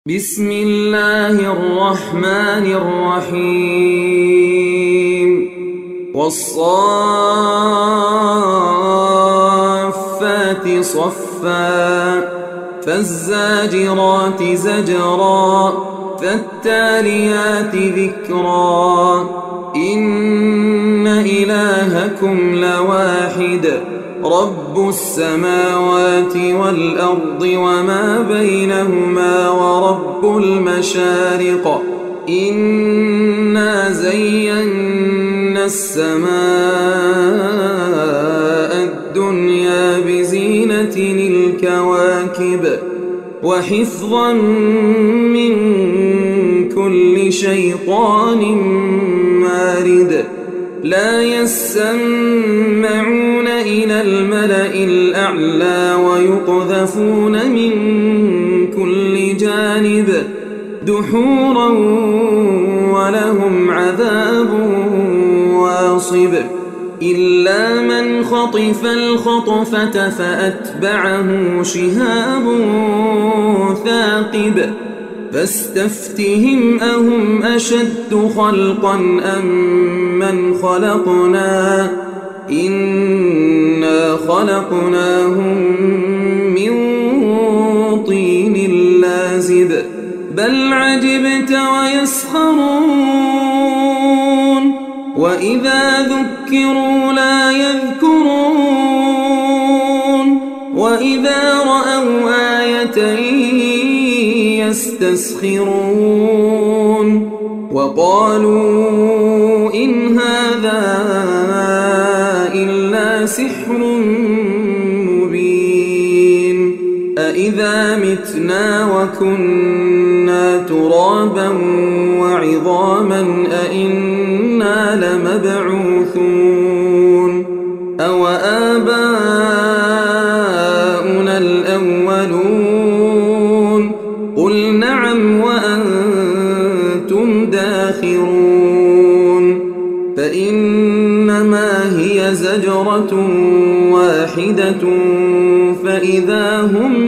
بسم الله الرحمن الرحيم والصافات صفا فالزاجرات زجرا فالتاليات ذكرا إن إلهكم لواحد رب السماوات والأرض وما بينهما ورب المشارق إنا زينا السماء الدنيا بزينة الكواكب وحفظا من كل شيطان مارد لا يسمعون إلى الملأ الأعلى ويقذفون من كل جانب دحورا ولهم عذاب واصب إلا من خطف الخطفة فأتبعه شهاب ثاقب فاستفتهم أهم أشد خلقا أم من خلقنا إنا خلقناهم من طين لازب بل عجبت ويسخرون وإذا ذكروا لا يذكرون وإذا رأوا آية يستسخرون وقالوا إن هذا إلا سحر مبين أإذا متنا وكنا ترابا وعظاما أإنا لمبعوثون أو آباؤنا الأولون قل نعم وأنتم داخرون فإنما هي زجرة واحدة فإذا هم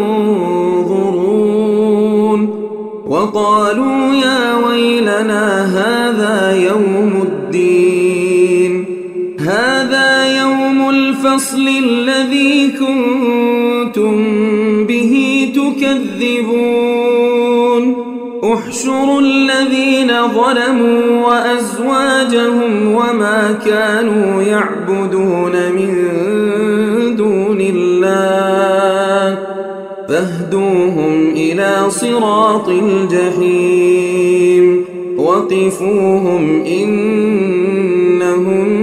ينظرون وقالوا يا ويلنا هذا يوم الدين هذا يوم الفصل الذي كنتم به تكذبون احشروا الذين ظلموا وأزواجهم وما كانوا يعبدون من دون الله فاهدوهم إلى صراط الجحيم وقفوهم إنهم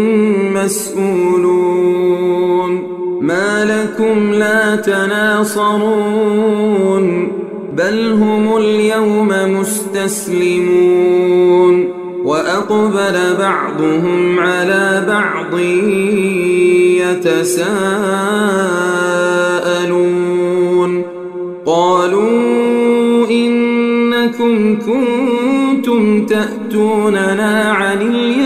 مسؤولون ما لكم لا تناصرون بل هم اليوم مستسلمون وأقبل بعضهم على بعض يتساءلون قالوا إنكم كنتم تأتوننا عن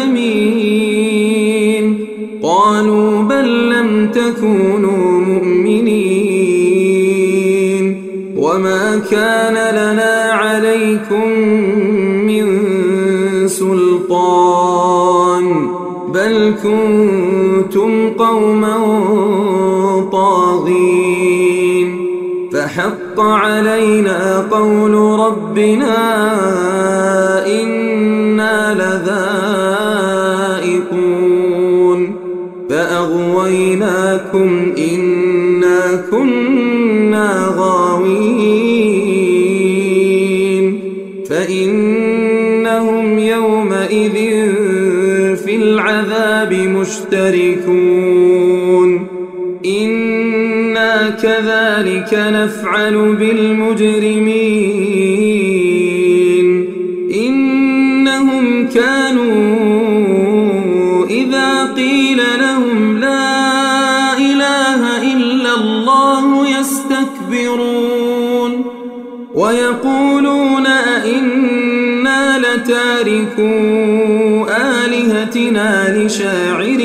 اليمين قالوا بل لم تكونوا مؤمنين وما كان لنا عليكم من سلطان بل كنتم قوما طاغين فحق علينا قول ربنا إنا لذائقون فأغويناكم إنا كنا غاوين فإنهم يومئذ في العذاب مشتركون إنا كذلك نفعل بالمجرمين إنهم كانوا إذا قيل لهم لا إله إلا الله يستكبرون ويقولون أئنا لتاركو آلهتنا لشاعر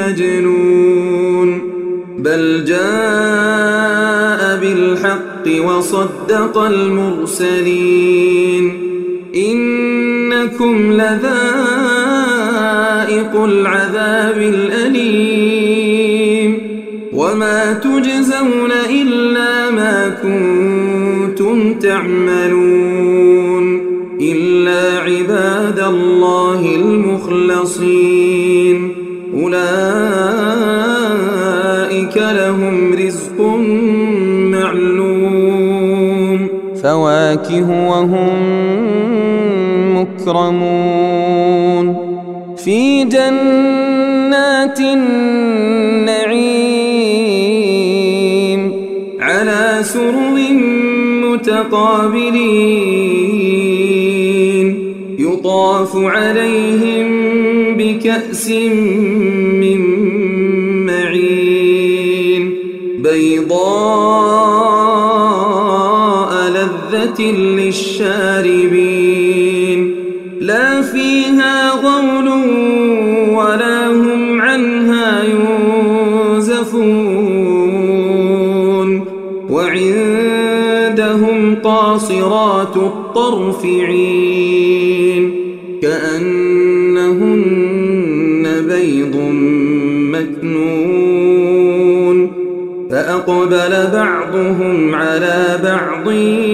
مجنون بل جاء بالحق وصدق المرسلين إنكم لذائق العذاب الأليم وما تجزون إلا ما كنتم تعملون إلا عباد الله المخلصين أولئك لهم رزق معلوم فواكه وهم مكرمون في جنات النعيم على سرر متقابلين يطاف عليهم بكأس من معين بيضاء لذة للشاربين لا فيها غول ولا هم عنها ينزفون وعندهم قاصرات الطرف عين كأنهن بيض مكنون فأقبل بعضهم على بعض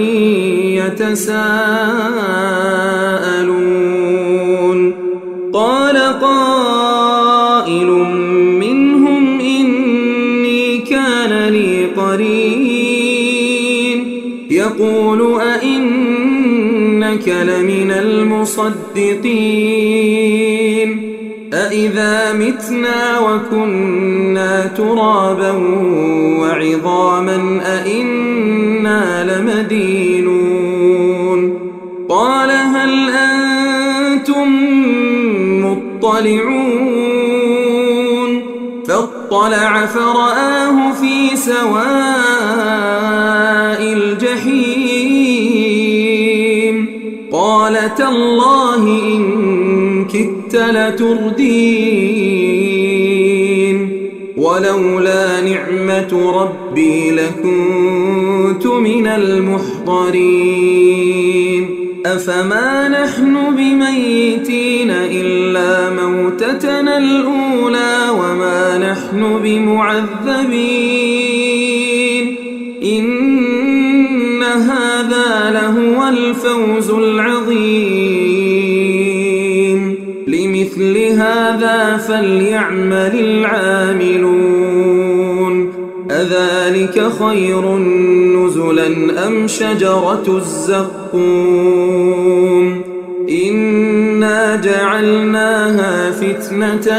يتساءلون قال قائل منهم إني كان لي قرين يقول أئنك لمن المصدقين أإذا متنا وكنا ترابا وعظاما أئنا لمدينون قال هل أنتم مطلعون فاطلع فرآه في سواء الجحيم قال تالله إن كدت لتردين ولولا نعمة ربي لكنت من المحضرين أفما نحن بميتين إلا موتتنا الأولى وما نحن بمعذبين إن هذا لهو الفوز العظيم لمثل هذا فليعمل العاملون أذلك خير نزلا أم شجرة الزقوم إنا جعلناها فتنة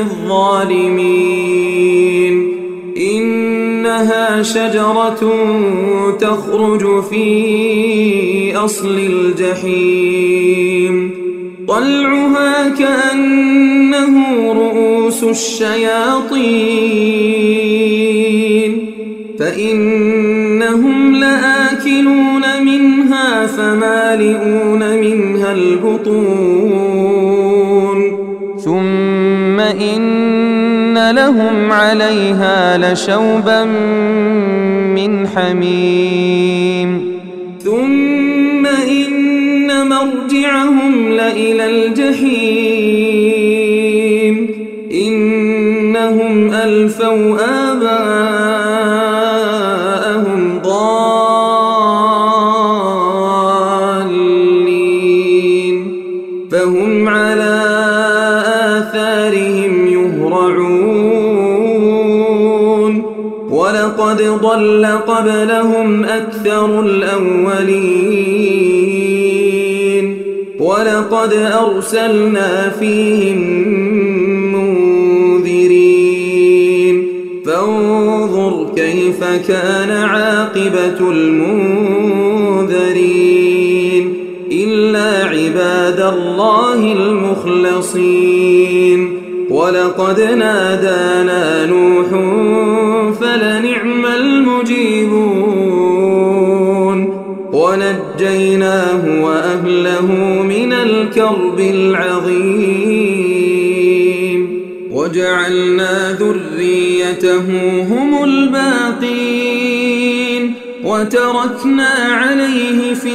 للظالمين إنها شجرة تخرج في أصل الجحيم طلعها كأنه رؤوس الشياطين فإنهم لآكلون منها فمالئون منها البطون ثم إن لهم عليها لشوبا من حميم ثم إن مرجعهم لإلى الجحيم إنهم ألفوا آباءهم ضالين فهم على آثارهم يهرعون ولقد ضل قبلهم أكثر الأولين ولقد أرسلنا فيهم منذرين فانظر كيف كان عاقبة المنذرين إلا عباد الله المخلصين ولقد نادانا نوح فلنعم المجيبون ونجيناه وأهله من الكرب العظيم وجعلنا ذريته هم الباقين وتركنا عليه في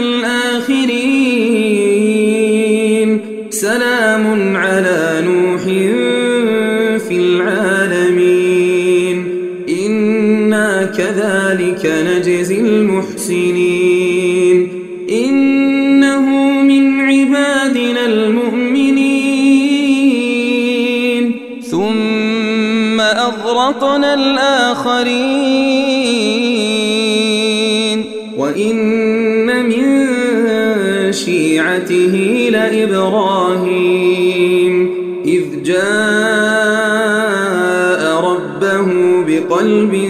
الآخرين سلام على نوح في العالمين إنا كذلك نجزي المحسنين إنه من عبادنا المؤمنين ثم أغرقنا الآخرين وإن من شيعته لإبراهيم إذ جاء ربه بقلب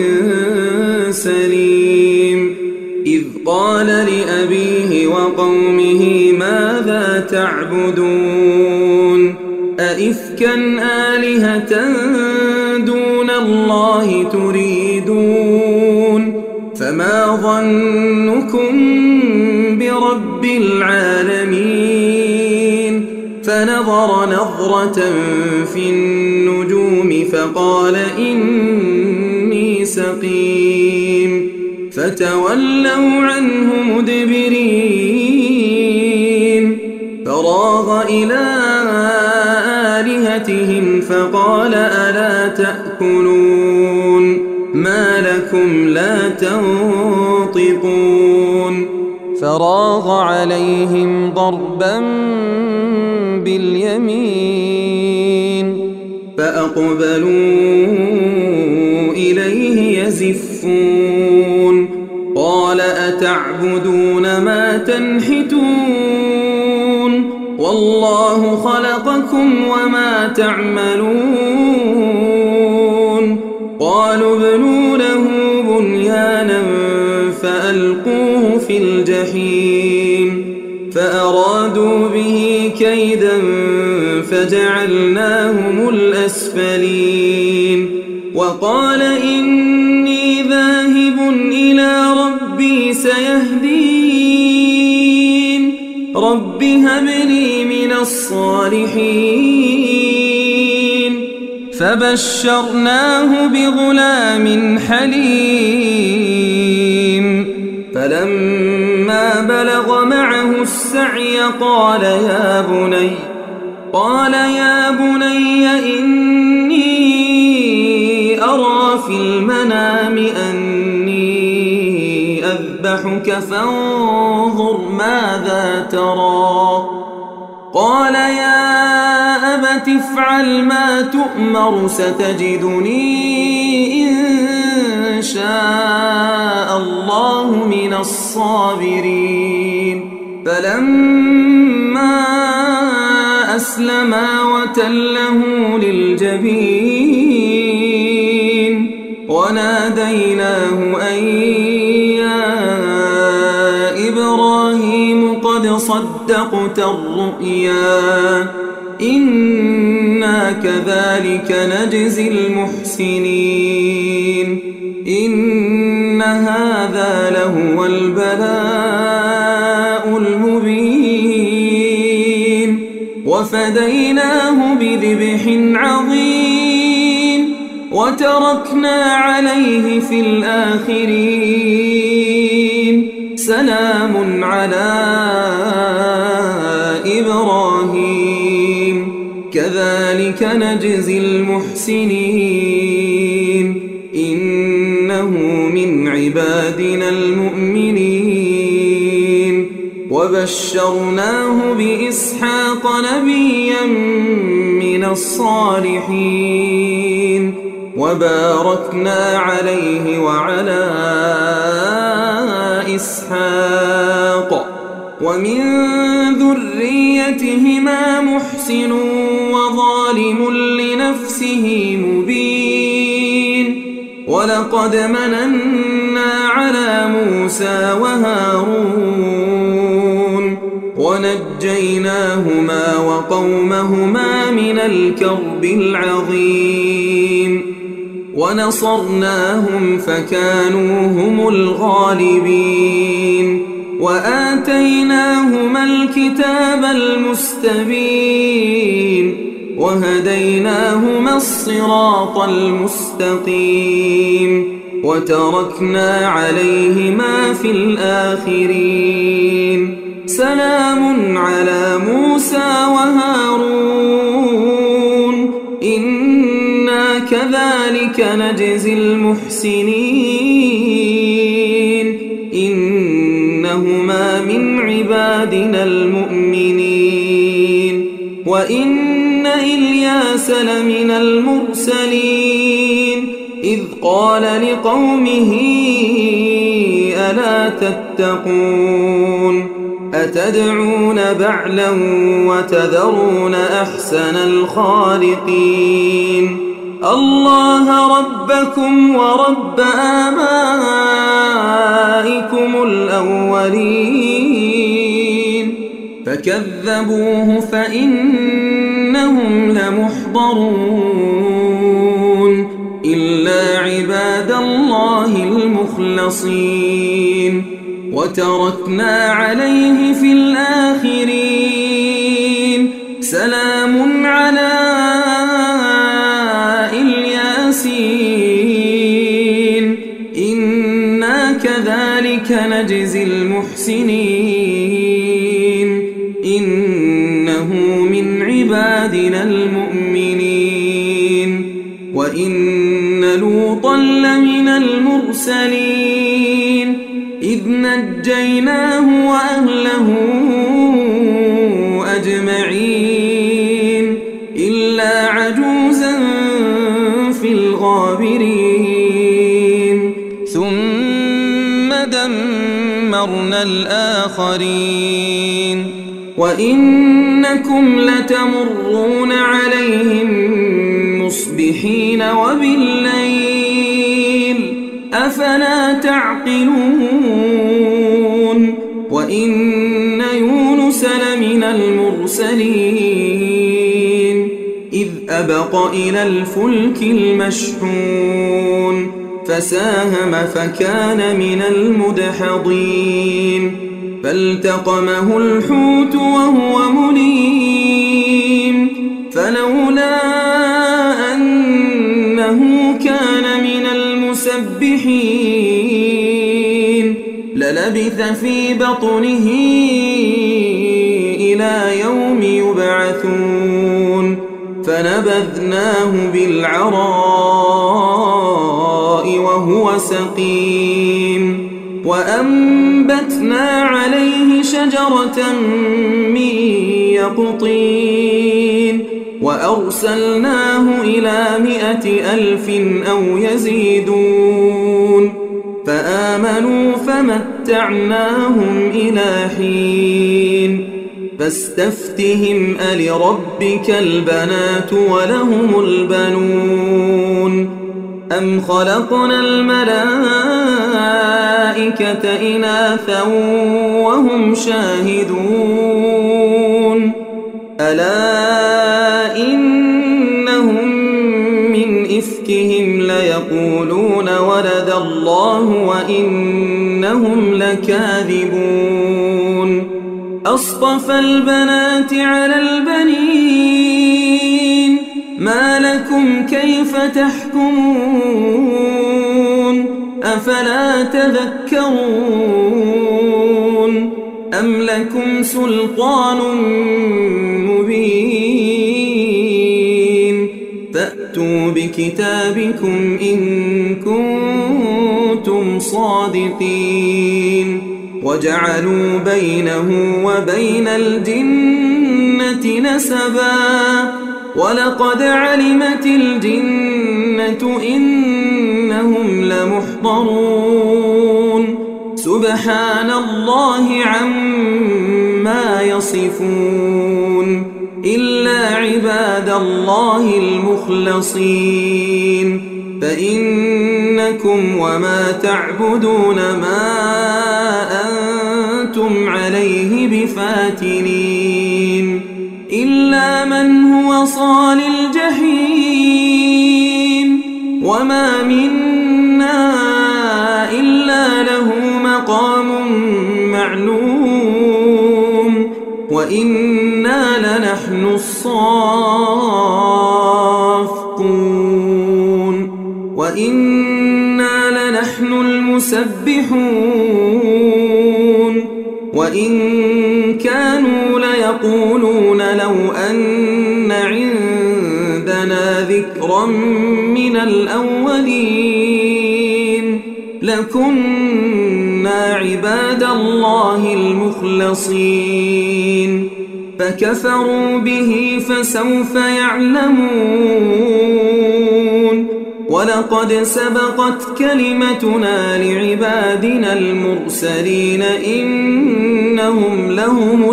سليم إذ قال لأبيه وقومه ماذا تعبدون أئفكا آلهة دون الله تريدون فما ظنكم برب العالمين فنظر نظرة في النجوم فقال إني سقيم فتولوا عنه مدبرين فراغ إلى آلهتهم فقال ألا تأكلون ما لكم لا تنطقون فراغ عليهم ضربا باليمين فأقبلوا إليه يزفون قال أتعبدون ما تنحتون والله خلقكم وما تعملون قالوا ابنوا له بنيانا فألقوه في الجحيم فأرادوا به كيدا فجعلناهم الأسفلين وقال إني ذاهب إلى ربي سيهدين رب هب لي من الصالحين فبشرناه بغلام حليم فلما بلغ معه السعي قال يا بني إني أرى في المنام أني أذبحك فانظر ماذا ترى قال يا أبت افعل ما تؤمر ستجدني إن شاء الله من الصابرين فلما أسلما وتله للجبين وناديناه أن يا إبراهيم قد صدقت الرؤيا إنا كذلك نجزي المحسنين إن هذا لهو البلاء المبين وفديناه بذبح عظيم وتركنا عليه في الآخرين سلام على إبراهيم كذلك نجزي المحسنين إنه من عبادنا المؤمنين وبشرناه بإسحاق نبيا من الصالحين وباركنا عليه وعلى إسحاق ومن ذريتهما محسن وظالم لنفسه مبين ولقد مننا على موسى وهارون ونجيناهما وقومهما من الكرب العظيم ونصرناهم فكانوا هم الغالبين وآتيناهما الكتاب المستبين وهديناهما الصراط المستقيم وتركنا عليهما في الآخرين سلام على موسى وهارون إنا كذلك نجزي المحسنين إنهما من عبادنا المؤمنين وإن إلياس لمن المرسلين إذ قال لقومه ألا تتقون أتدعون بعلا وتذرون أحسن الخالقين الله ربكم ورب آبائكم الأولين فكذبوه فإنهم لمحضرون إلا عباد الله المخلصين وتركنا عليه في الآخرين سلام على الياسين إنا كذلك نجزي المحسنين إنه من عبادنا المؤمنين وإن لوطا لمن المرسلين إذ نجيناه وأهله أجمعين إلا عجوزا في الغابرين ثم دمرنا الآخرين وإنكم لتمرون عليهم مصبحين وبالليل أفلا تعقلون وإن يونس لمن المرسلين إذ أبق إلى الفلك المشحون فساهم فكان من المدحضين فالتقمه الحوت وهو مليم فلولا أنه كان من المسبحين للبث في بطنه إلى يوم يبعثون فنبذناه بالعراء وهو سقيم وأنبتنا عليه شجرة من يقطين وأرسلناه إلى 100,000 أو يزيدون فآمنوا فمتعناهم إلى حين فاستفتهم ألربك البنات ولهم البنون أم خلقنا الملائكة إناثا وهم شاهدون ألا إنهم من إفكهم ليقولون ولد الله وإنهم لكاذبون أصطفى البنات على البنين ما لكم كيف تحكمون أفلا تذكرون أم لكم سلطان مبين فأتوا بكتابكم إن كنتم صادقين وجعلوا بينه وبين الجنة نسبا ولقد علمت الجنة إنهم لمحضرون سبحان الله عما يصفون إلا عباد الله المخلصين فإنكم وما تعبدون ما أنتم عليه بفاتنين إلا من هو صال الجحيم وما منا إلا له مقام معلوم وإنا لنحن الصافون وإنا يسبحون وإن كانوا ليقولون لو أن عندنا ذكرا من الأولين لكنا عباد الله المخلصين فكفروا به فسوف يعلمون ولقد سبقت كلمتنا لعبادنا المرسلين إنهم لهم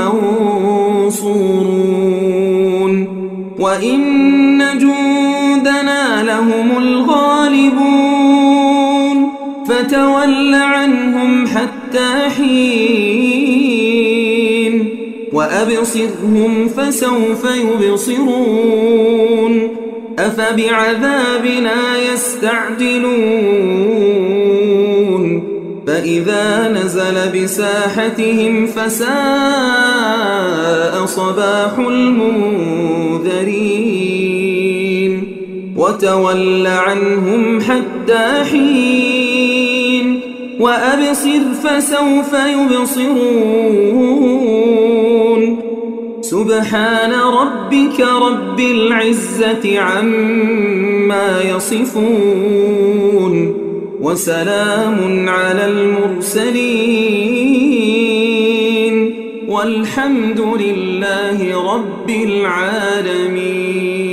المنصورون وإن جندنا لهم الغالبون فتول عنهم حتى حين وأبصرهم فسوف يبصرون أفبعذابنا يستعجلون فإذا نزل بساحتهم فساء صباح المنذرين وتول عنهم حتى حين وأبصر فسوف يبصرون سبحان ربك رب العزة عما يصفون وسلام على المرسلين والحمد لله رب العالمين.